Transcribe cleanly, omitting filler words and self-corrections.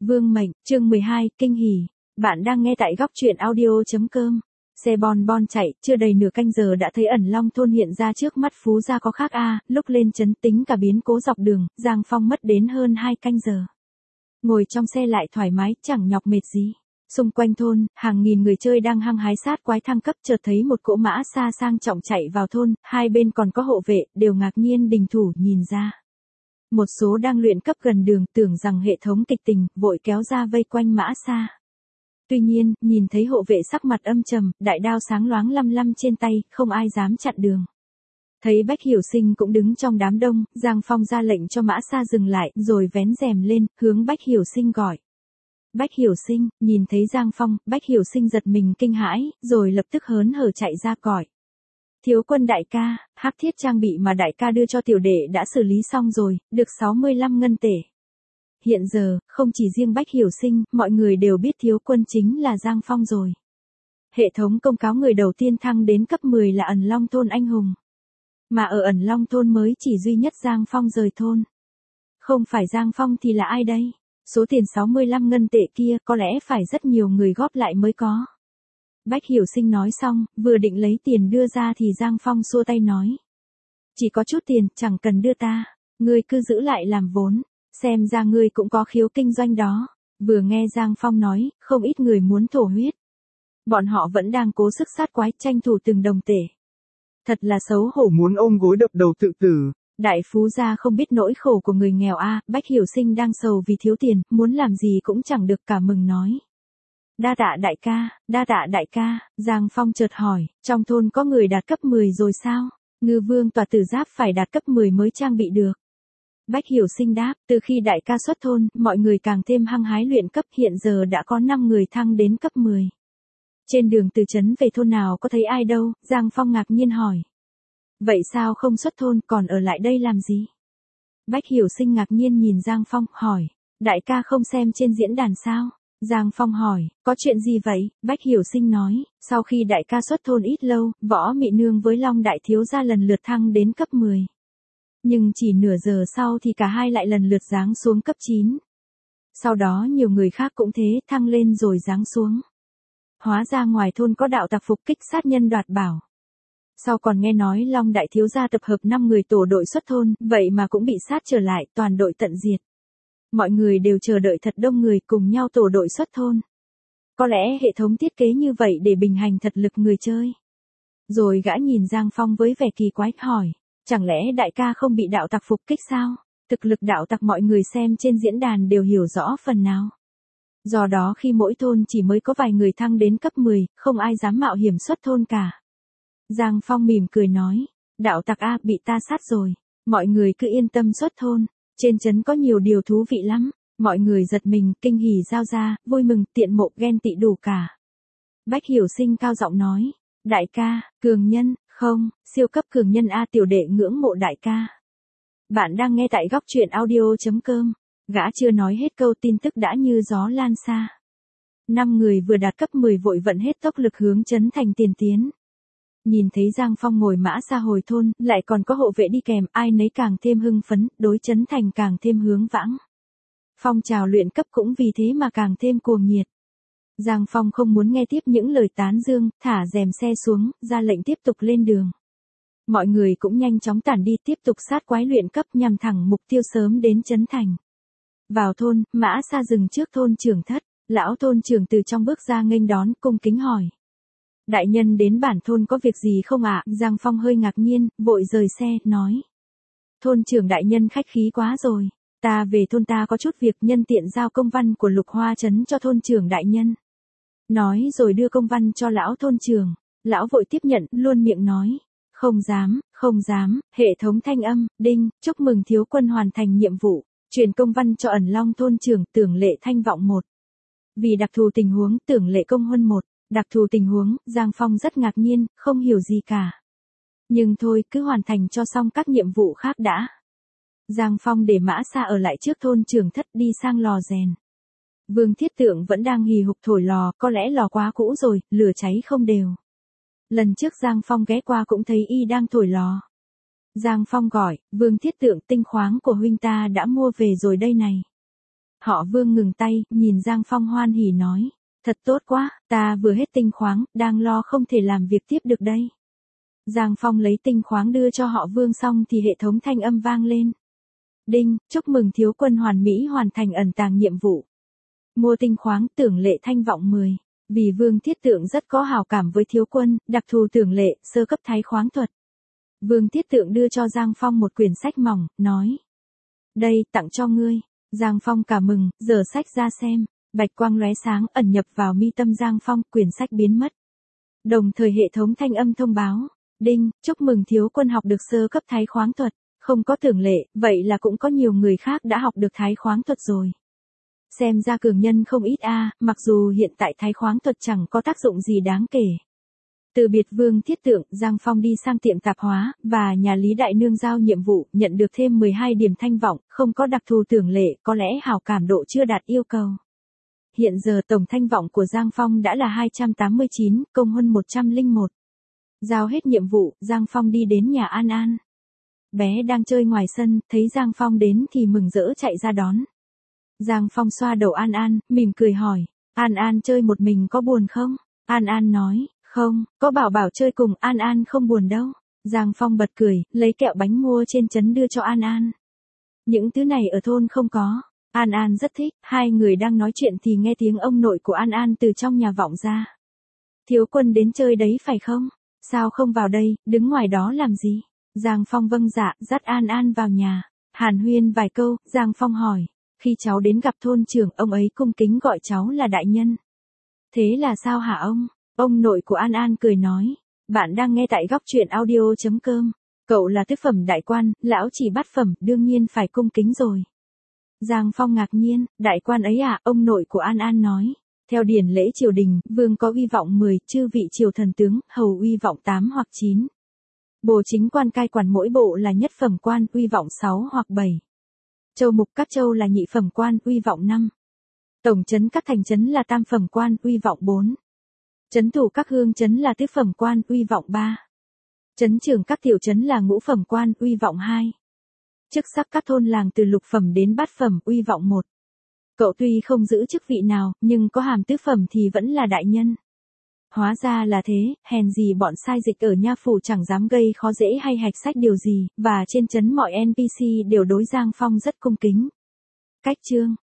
Vương mệnh, chương 12, kinh hỉ. Bạn đang nghe tại góc truyện audio.com. Xe bon bon chạy, chưa đầy nửa canh giờ đã thấy ẩn long thôn hiện ra trước mắt Phú Gia có khác lúc lên trấn tính cả biến cố dọc đường, Giang Phong mất đến hơn 2 canh giờ. Ngồi trong xe lại thoải mái, chẳng nhọc mệt gì. Xung quanh thôn, hàng nghìn người chơi đang hăng hái sát quái thăng cấp chợt thấy một cỗ mã xa sang trọng chạy vào thôn, hai bên còn có hộ vệ, đều ngạc nhiên đình thủ nhìn ra. Một số đang luyện cấp gần đường tưởng rằng hệ thống kịch tình, vội kéo ra vây quanh mã xa. Tuy nhiên, nhìn thấy hộ vệ sắc mặt âm trầm, đại đao sáng loáng lăm lăm trên tay, không ai dám chặn đường. Thấy Bách Hiểu Sinh cũng đứng trong đám đông, Giang Phong ra lệnh cho mã xa dừng lại, rồi vén rèm lên, hướng Bách Hiểu Sinh gọi. Bách Hiểu Sinh, nhìn thấy Giang Phong, Bách Hiểu Sinh giật mình kinh hãi, rồi lập tức hớn hở chạy ra gọi. Thiếu quân đại ca, hắc thiết trang bị mà đại ca đưa cho tiểu đệ đã xử lý xong rồi, được 65 ngân tệ. Hiện giờ, không chỉ riêng Bách Hiểu Sinh, mọi người đều biết thiếu quân chính là Giang Phong rồi. Hệ thống công cáo người đầu tiên thăng đến cấp 10 là ẩn long thôn anh hùng. Mà ở ẩn long thôn mới chỉ duy nhất Giang Phong rời thôn. Không phải Giang Phong thì là ai đây? Số tiền 65 ngân tệ kia có lẽ phải rất nhiều người góp lại mới có. Bách Hiểu Sinh nói xong, vừa định lấy tiền đưa ra thì Giang Phong xua tay nói. Chỉ có chút tiền, chẳng cần đưa ta, ngươi cứ giữ lại làm vốn, xem ra ngươi cũng có khiếu kinh doanh đó. Vừa nghe Giang Phong nói, không ít người muốn thổ huyết. Bọn họ vẫn đang cố sức sát quái tranh thủ từng đồng tệ. Thật là xấu hổ muốn ôm gối đập đầu tự tử. Đại phú gia không biết nỗi khổ của người nghèo Bách Hiểu Sinh đang sầu vì thiếu tiền, muốn làm gì cũng chẳng được cả mừng nói. Đa tạ đại ca, Giang Phong chợt hỏi, trong thôn có người đạt cấp 10 rồi sao? Ngư vương tòa tử giáp phải đạt cấp 10 mới trang bị được. Bách Hiểu Sinh đáp, từ khi đại ca xuất thôn, mọi người càng thêm hăng hái luyện cấp, hiện giờ đã có 5 người thăng đến cấp 10. Trên đường từ trấn về thôn nào có thấy ai đâu, Giang Phong ngạc nhiên hỏi. Vậy sao không xuất thôn còn ở lại đây làm gì? Bách Hiểu Sinh ngạc nhiên nhìn Giang Phong, hỏi, đại ca không xem trên diễn đàn sao? Giang Phong hỏi, có chuyện gì vậy? Bách Hiểu Sinh nói, sau khi đại ca xuất thôn ít lâu, Võ Mị Nương với Long Đại Thiếu gia lần lượt thăng đến cấp 10. Nhưng chỉ nửa giờ sau thì cả hai lại lần lượt giáng xuống cấp 9. Sau đó nhiều người khác cũng thế, thăng lên rồi giáng xuống. Hóa ra ngoài thôn có đạo tặc phục kích sát nhân đoạt bảo. Sau còn nghe nói Long Đại Thiếu gia tập hợp 5 người tổ đội xuất thôn, vậy mà cũng bị sát trở lại, toàn đội tận diệt. Mọi người đều chờ đợi thật đông người cùng nhau tổ đội xuất thôn. Có lẽ hệ thống thiết kế như vậy để bình hành thật lực người chơi. Rồi gã nhìn Giang Phong với vẻ kỳ quái, hỏi, chẳng lẽ đại ca không bị đạo tặc phục kích sao? Thực lực đạo tặc mọi người xem trên diễn đàn đều hiểu rõ phần nào. Do đó khi mỗi thôn chỉ mới có vài người thăng đến cấp 10, không ai dám mạo hiểm xuất thôn cả. Giang Phong mỉm cười nói, đạo tặc bị ta sát rồi, mọi người cứ yên tâm xuất thôn, trên trấn có nhiều điều thú vị lắm, mọi người giật mình, kinh hỉ giao ra, vui mừng, tiện mộ, ghen tị đủ cả. Bách Hiểu Sinh cao giọng nói, đại ca, cường nhân, không, siêu cấp cường nhân tiểu đệ ngưỡng mộ đại ca. Bạn đang nghe tại góc truyện audio.com, gã chưa nói hết câu tin tức đã như gió lan xa. 5 người vừa đạt cấp 10 vội vận hết tốc lực hướng trấn thành tiền tiến. Nhìn thấy Giang Phong ngồi mã xa hồi thôn, lại còn có hộ vệ đi kèm, ai nấy càng thêm hưng phấn, đối trấn thành càng thêm hướng vãng. Phong trào luyện cấp cũng vì thế mà càng thêm cuồng nhiệt. Giang Phong không muốn nghe tiếp những lời tán dương, thả rèm xe xuống, ra lệnh tiếp tục lên đường. Mọi người cũng nhanh chóng tản đi, tiếp tục sát quái luyện cấp nhằm thẳng mục tiêu sớm đến trấn thành. Vào thôn, mã xa dừng trước thôn trưởng thất, lão thôn trưởng từ trong bước ra nghênh đón, cung kính hỏi. Đại nhân đến bản thôn có việc gì không ạ? Giang Phong hơi ngạc nhiên, vội rời xe, nói. Thôn trưởng đại nhân khách khí quá rồi, ta về thôn ta có chút việc, nhân tiện giao công văn của Lục Hoa trấn cho thôn trưởng đại nhân. Nói rồi đưa công văn cho lão thôn trưởng, lão vội tiếp nhận, luôn miệng nói. Không dám, hệ thống thanh âm, đinh, chúc mừng thiếu quân hoàn thành nhiệm vụ, truyền công văn cho ẩn long thôn trưởng, Tưởng Lệ Thanh vọng 1. Vì đặc thù tình huống, Tưởng Lệ công huân 1. Đặc thù tình huống, Giang Phong rất ngạc nhiên, không hiểu gì cả. Nhưng thôi, cứ hoàn thành cho xong các nhiệm vụ khác đã. Giang Phong để mã xa ở lại trước thôn trưởng thất đi sang lò rèn. Vương Thiết Tượng vẫn đang hì hục thổi lò, có lẽ lò quá cũ rồi, lửa cháy không đều. Lần trước Giang Phong ghé qua cũng thấy y đang thổi lò. Giang Phong gọi, Vương Thiết Tượng, tinh khoáng của huynh ta đã mua về rồi đây này. Họ Vương ngừng tay, nhìn Giang Phong hoan hỉ nói. Thật tốt quá, ta vừa hết tinh khoáng, đang lo không thể làm việc tiếp được đây. Giang Phong lấy tinh khoáng đưa cho họ Vương xong thì hệ thống thanh âm vang lên. Đinh, chúc mừng thiếu quân hoàn mỹ hoàn thành ẩn tàng nhiệm vụ. Mua tinh khoáng tưởng lệ thanh vọng 10. Vì Vương Thiết Tượng rất có hảo cảm với thiếu quân, đặc thù tưởng lệ, sơ cấp thái khoáng thuật. Vương Thiết Tượng đưa cho Giang Phong một quyển sách mỏng, nói. Đây, tặng cho ngươi. Giang Phong cả mừng, giở sách ra xem. Bạch quang lóe sáng ẩn nhập vào mi tâm Giang Phong, quyển sách biến mất. Đồng thời hệ thống thanh âm thông báo. Đinh, chúc mừng thiếu quân học được sơ cấp thái khoáng thuật. Không có tưởng lệ, vậy là cũng có nhiều người khác đã học được thái khoáng thuật rồi. Xem ra cường nhân không ít mặc dù hiện tại thái khoáng thuật chẳng có tác dụng gì đáng kể. Từ biệt Vương Thiết Tượng, Giang Phong đi sang tiệm tạp hóa, và nhà Lý Đại Nương giao nhiệm vụ, nhận được thêm 12 điểm thanh vọng, không có đặc thù tưởng lệ, có lẽ hảo cảm độ chưa đạt yêu cầu. Hiện giờ tổng thanh vọng của Giang Phong đã là 289, công huân 101. Giao hết nhiệm vụ, Giang Phong đi đến nhà An An. Bé đang chơi ngoài sân, thấy Giang Phong đến thì mừng rỡ chạy ra đón. Giang Phong xoa đầu An An, mỉm cười hỏi, An An chơi một mình có buồn không? An An nói, không, có bảo bảo chơi cùng, An An không buồn đâu. Giang Phong bật cười, lấy kẹo bánh mua trên trấn đưa cho An An. Những thứ này ở thôn không có. An An rất thích, hai người đang nói chuyện thì nghe tiếng ông nội của An An từ trong nhà vọng ra. Thiếu quân đến chơi đấy phải không? Sao không vào đây, đứng ngoài đó làm gì? Giang Phong vâng dạ, dắt An An vào nhà. Hàn huyên vài câu, Giang Phong hỏi. Khi cháu đến gặp thôn trưởng, ông ấy cung kính gọi cháu là đại nhân. Thế là sao hả ông? Ông nội của An An cười nói. Bạn đang nghe tại góc truyện audio.com. Cậu là tứ phẩm đại quan, lão chỉ bát phẩm, đương nhiên phải cung kính rồi. Giang Phong ngạc nhiên, đại quan ấy ông nội của An An nói. Theo điển lễ triều đình, vương có uy vọng 10, chư vị triều thần tướng, hầu uy vọng 8 hoặc 9. Bổ chính quan cai quản mỗi bộ là nhất phẩm quan, uy vọng 6 hoặc 7. Châu mục các châu là nhị phẩm quan, uy vọng 5. Tổng trấn các thành trấn là tam phẩm quan, uy vọng 4. Trấn thủ các hương trấn là tứ phẩm quan, uy vọng 3. Trấn trưởng các tiểu trấn là ngũ phẩm quan, uy vọng 2. Chức sắc các thôn làng từ lục phẩm đến bát phẩm, uy vọng 1. Cậu tuy không giữ chức vị nào, nhưng có hàm tứ phẩm thì vẫn là đại nhân. Hóa ra là thế, hèn gì bọn sai dịch ở nha phủ chẳng dám gây khó dễ hay hạch sách điều gì, và trên trấn mọi NPC đều đối Giang Phong rất cung kính. Cách chương